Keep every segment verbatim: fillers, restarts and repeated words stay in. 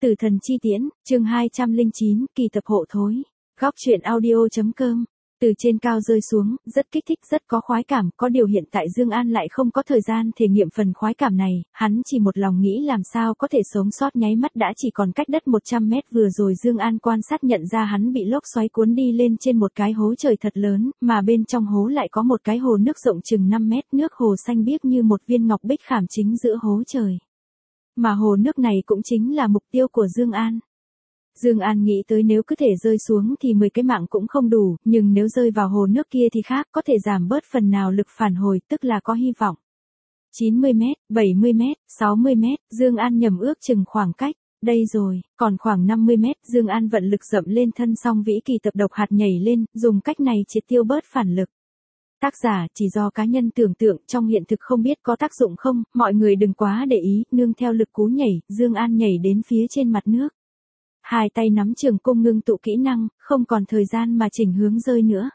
Tử thần chi tiễn, chương hai trăm lẻ chín, kỳ tập hộ thối. Góc truyện audio.com. Từ trên cao rơi xuống, rất kích thích, rất có khoái cảm, có điều hiện tại Dương An lại không có thời gian thể nghiệm phần khoái cảm này, hắn chỉ một lòng nghĩ làm sao có thể sống sót nháy mắt đã chỉ còn cách đất một trăm mét vừa rồi Dương An quan sát nhận ra hắn bị lốc xoáy cuốn đi lên trên một cái hố trời thật lớn, mà bên trong hố lại có một cái hồ nước rộng chừng năm mét, nước hồ xanh biếc như một viên ngọc bích khảm chính giữa hố trời. Mà hồ nước này cũng chính là mục tiêu của Dương An. Dương An nghĩ tới nếu cứ thể rơi xuống thì mười cái mạng cũng không đủ, nhưng nếu rơi vào hồ nước kia thì khác, có thể giảm bớt phần nào lực phản hồi, tức là có hy vọng. chín mươi mét, bảy mươi mét, sáu mươi mét, Dương An nhầm ước chừng khoảng cách. Đây rồi, còn khoảng năm mươi mét, Dương An vận lực dậm lên thân song vĩ kỳ tập độc hạt nhảy lên, dùng cách này triệt tiêu bớt phản lực. Tác giả chỉ do cá nhân tưởng tượng, trong hiện thực không biết có tác dụng không, mọi người đừng quá để ý, nương theo lực cú nhảy, Dương An nhảy đến phía trên mặt nước. Hai tay nắm trường cung ngưng tụ kỹ năng, không còn thời gian mà chỉnh hướng rơi nữa.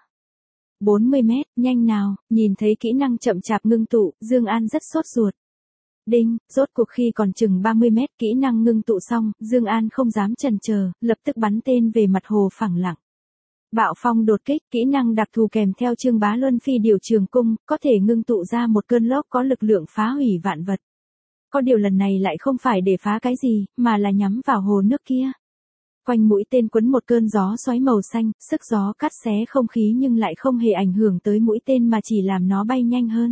bốn mươi mét, nhanh nào, nhìn thấy kỹ năng chậm chạp ngưng tụ, Dương An rất sốt ruột. Đinh, rốt cuộc khi còn chừng ba mươi mét kỹ năng ngưng tụ xong, Dương An không dám chần chờ, lập tức bắn tên về mặt hồ phẳng lặng. Bạo phong đột kích, kỹ năng đặc thù kèm theo Trương Bá Luân phi điều trường cung, có thể ngưng tụ ra một cơn lốc có lực lượng phá hủy vạn vật. Có điều lần này lại không phải để phá cái gì, mà là nhắm vào hồ nước kia. Quanh mũi tên quấn một cơn gió xoáy màu xanh, sức gió cắt xé không khí nhưng lại không hề ảnh hưởng tới mũi tên mà chỉ làm nó bay nhanh hơn.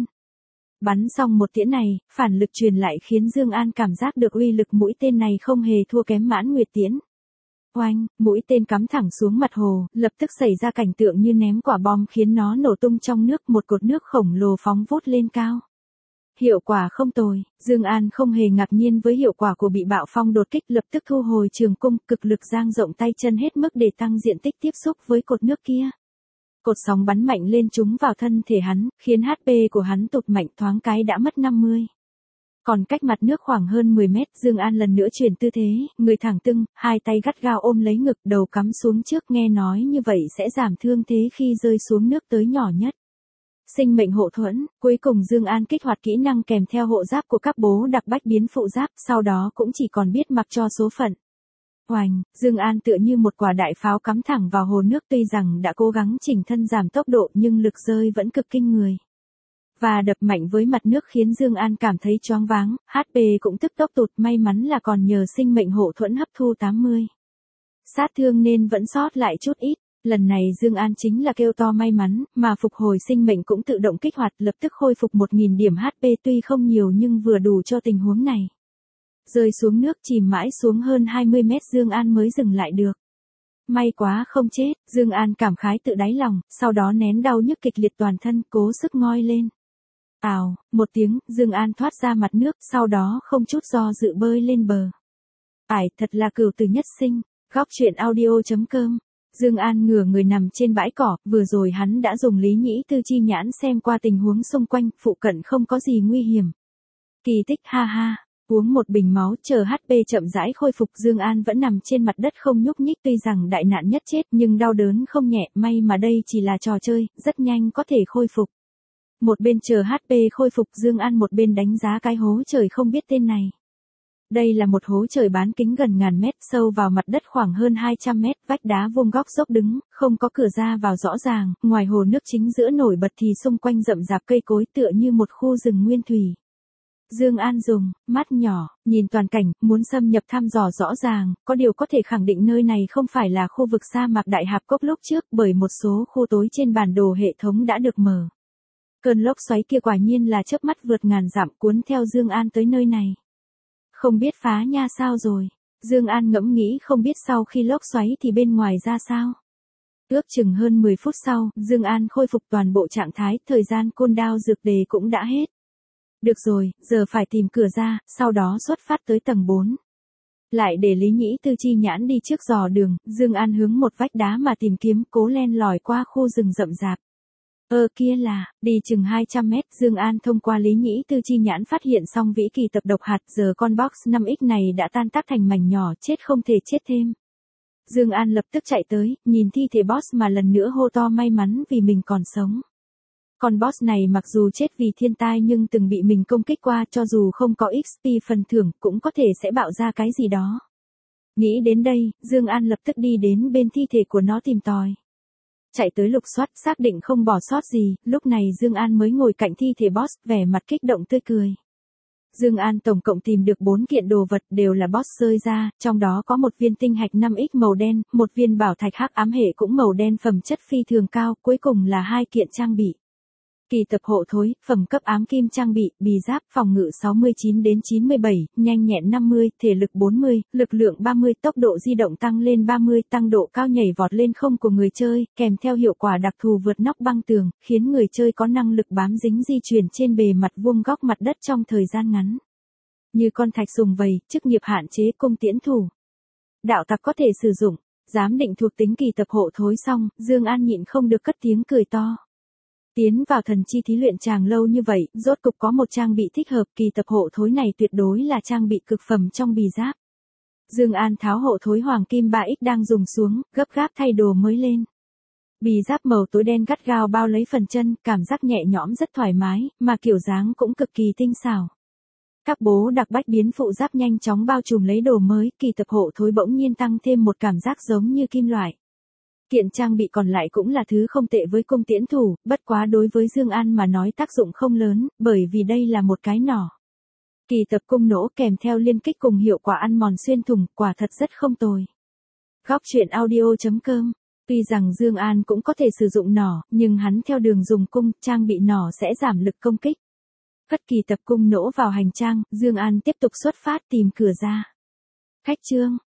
Bắn xong một tiễn này, phản lực truyền lại khiến Dương An cảm giác được uy lực mũi tên này không hề thua kém Mãn Nguyệt tiễn. Oanh, mũi tên cắm thẳng xuống mặt hồ, lập tức xảy ra cảnh tượng như ném quả bom khiến nó nổ tung trong nước, một cột nước khổng lồ phóng vút lên cao. Hiệu quả không tồi, Dương An không hề ngạc nhiên với hiệu quả của bị bạo phong đột kích, lập tức thu hồi trường cung, cực lực dang rộng tay chân hết mức để tăng diện tích tiếp xúc với cột nước kia. Cột sóng bắn mạnh lên trúng vào thân thể hắn, khiến hát pê của hắn tụt mạnh, thoáng cái đã mất năm mươi. Còn cách mặt nước khoảng hơn mười mét, Dương An lần nữa chuyển tư thế, người thẳng tưng, hai tay gắt gao ôm lấy ngực, đầu cắm xuống trước, nghe nói như vậy sẽ giảm thương thế khi rơi xuống nước tới nhỏ nhất. Sinh mệnh hộ thuẫn, cuối cùng Dương An kích hoạt kỹ năng kèm theo hộ giáp của các bố đặc bách biến phụ giáp, sau đó cũng chỉ còn biết mặc cho số phận. Oành, Dương An tựa như một quả đại pháo cắm thẳng vào hồ nước, tuy rằng đã cố gắng chỉnh thân giảm tốc độ nhưng lực rơi vẫn cực kinh người. Và đập mạnh với mặt nước khiến Dương An cảm thấy choáng váng, hát pê cũng tức tốc tụt, may mắn là còn nhờ sinh mệnh hộ thuẫn hấp thu tám mươi. Sát thương nên vẫn sót lại chút ít. Lần này Dương An chính là kêu to may mắn, mà phục hồi sinh mệnh cũng tự động kích hoạt, lập tức khôi phục một nghìn điểm hát pê, tuy không nhiều nhưng vừa đủ cho tình huống này. Rơi xuống nước chìm mãi xuống hơn hai mươi mét Dương An mới dừng lại được. May quá không chết, Dương An cảm khái tự đáy lòng, sau đó nén đau nhức kịch liệt toàn thân, cố sức ngoi lên. Ào, một tiếng, Dương An thoát ra mặt nước, sau đó không chút do dự bơi lên bờ. Ải, thật là cửu tử nhất sinh. Góc truyện audio.com. Dương An ngửa người nằm trên bãi cỏ, vừa rồi hắn đã dùng lý nhĩ tư chi nhãn xem qua tình huống xung quanh, phụ cận không có gì nguy hiểm. Kỳ tích, ha ha. Uống một bình máu, chờ hát pê chậm rãi khôi phục, Dương An vẫn nằm trên mặt đất không nhúc nhích, tuy rằng đại nạn nhất chết nhưng đau đớn không nhẹ, may mà đây chỉ là trò chơi, rất nhanh có thể khôi phục. Một bên chờ hát pê khôi phục, Dương An một bên đánh giá cái hố trời không biết tên này. Đây là một hố trời bán kính gần ngàn mét, sâu vào mặt đất khoảng hơn hai trăm mét, vách đá vuông góc dốc đứng, không có cửa ra vào rõ ràng, ngoài hồ nước chính giữa nổi bật thì xung quanh rậm rạp cây cối tựa như một khu rừng nguyên thủy. Dương An dùng mắt nhỏ, nhìn toàn cảnh, muốn xâm nhập thăm dò rõ ràng, có điều có thể khẳng định nơi này không phải là khu vực sa mạc Đại Hạp Cốc lúc trước, bởi một số khu tối trên bản đồ hệ thống đã được mở. Cơn lốc xoáy kia quả nhiên là chớp mắt vượt ngàn dặm cuốn theo Dương An tới nơi này. Không biết phá nha sao rồi, Dương An ngẫm nghĩ không biết sau khi lốc xoáy thì bên ngoài ra sao. Ước chừng hơn mười phút sau, Dương An khôi phục toàn bộ trạng thái, thời gian cooldown dược đề cũng đã hết. Được rồi, giờ phải tìm cửa ra, sau đó xuất phát tới tầng bốn. Lại để lý nhĩ tư chi nhãn đi trước dò đường, Dương An hướng một vách đá mà tìm kiếm, cố len lỏi qua khu rừng rậm rạp. Ơ kia là, đi chừng hai trăm mét, Dương An thông qua lý nhĩ tư chi nhãn phát hiện xong vĩ kỳ tập độc hạt, giờ con box năm x này đã tan tác thành mảnh nhỏ, chết không thể chết thêm. Dương An lập tức chạy tới, nhìn thi thể boss mà lần nữa hô to may mắn vì mình còn sống. Con boss này mặc dù chết vì thiên tai nhưng từng bị mình công kích qua, cho dù không có ích pê phần thưởng cũng có thể sẽ bạo ra cái gì đó. Nghĩ đến đây, Dương An lập tức đi đến bên thi thể của nó tìm tòi. Chạy tới lục soát, xác định không bỏ sót gì, lúc này Dương An mới ngồi cạnh thi thể boss, vẻ mặt kích động tươi cười. Dương An tổng cộng tìm được bốn kiện đồ vật đều là boss rơi ra, trong đó có một viên tinh hạch năm x màu đen, một viên bảo thạch hắc ám hệ cũng màu đen phẩm chất phi thường cao, cuối cùng là hai kiện trang bị. Kỳ tập hộ thối, phẩm cấp ám kim trang bị, bì giáp, phòng ngự sáu mươi chín đến chín mươi bảy, nhanh nhẹn năm mươi, thể lực bốn mươi, lực lượng ba mươi, tốc độ di động tăng lên ba mươi, tăng độ cao nhảy vọt lên không của người chơi, kèm theo hiệu quả đặc thù vượt nóc băng tường, khiến người chơi có năng lực bám dính di chuyển trên bề mặt vuông góc mặt đất trong thời gian ngắn. Như con thạch sùng vầy, chức nghiệp hạn chế cung tiễn thủ. Đạo tặc có thể sử dụng, giám định thuộc tính kỳ tập hộ thối xong, Dương An nhịn không được cất tiếng cười to. Tiến vào thần chi thí luyện tràng lâu như vậy, rốt cục có một trang bị thích hợp, kỳ tập hộ thối này tuyệt đối là trang bị cực phẩm trong bì giáp. Dương An tháo hộ thối hoàng kim ba x đang dùng xuống, gấp gáp thay đồ mới lên. Bì giáp màu tối đen gắt gao bao lấy phần chân, cảm giác nhẹ nhõm rất thoải mái, mà kiểu dáng cũng cực kỳ tinh xảo. Các bố đặc bách biến phụ giáp nhanh chóng bao trùm lấy đồ mới, kỳ tập hộ thối bỗng nhiên tăng thêm một cảm giác giống như kim loại. Kiện trang bị còn lại cũng là thứ không tệ với cung tiễn thủ, bất quá đối với Dương An mà nói tác dụng không lớn, bởi vì đây là một cái nỏ. Kỳ tập cung nỗ kèm theo liên kích cùng hiệu quả ăn mòn xuyên thủng, quả thật rất không tồi. Góc truyện audio chấm com. Tuy rằng Dương An cũng có thể sử dụng nỏ, nhưng hắn theo đường dùng cung, trang bị nỏ sẽ giảm lực công kích. Cất kỳ tập cung nỗ vào hành trang, Dương An tiếp tục xuất phát tìm cửa ra. Khách trương.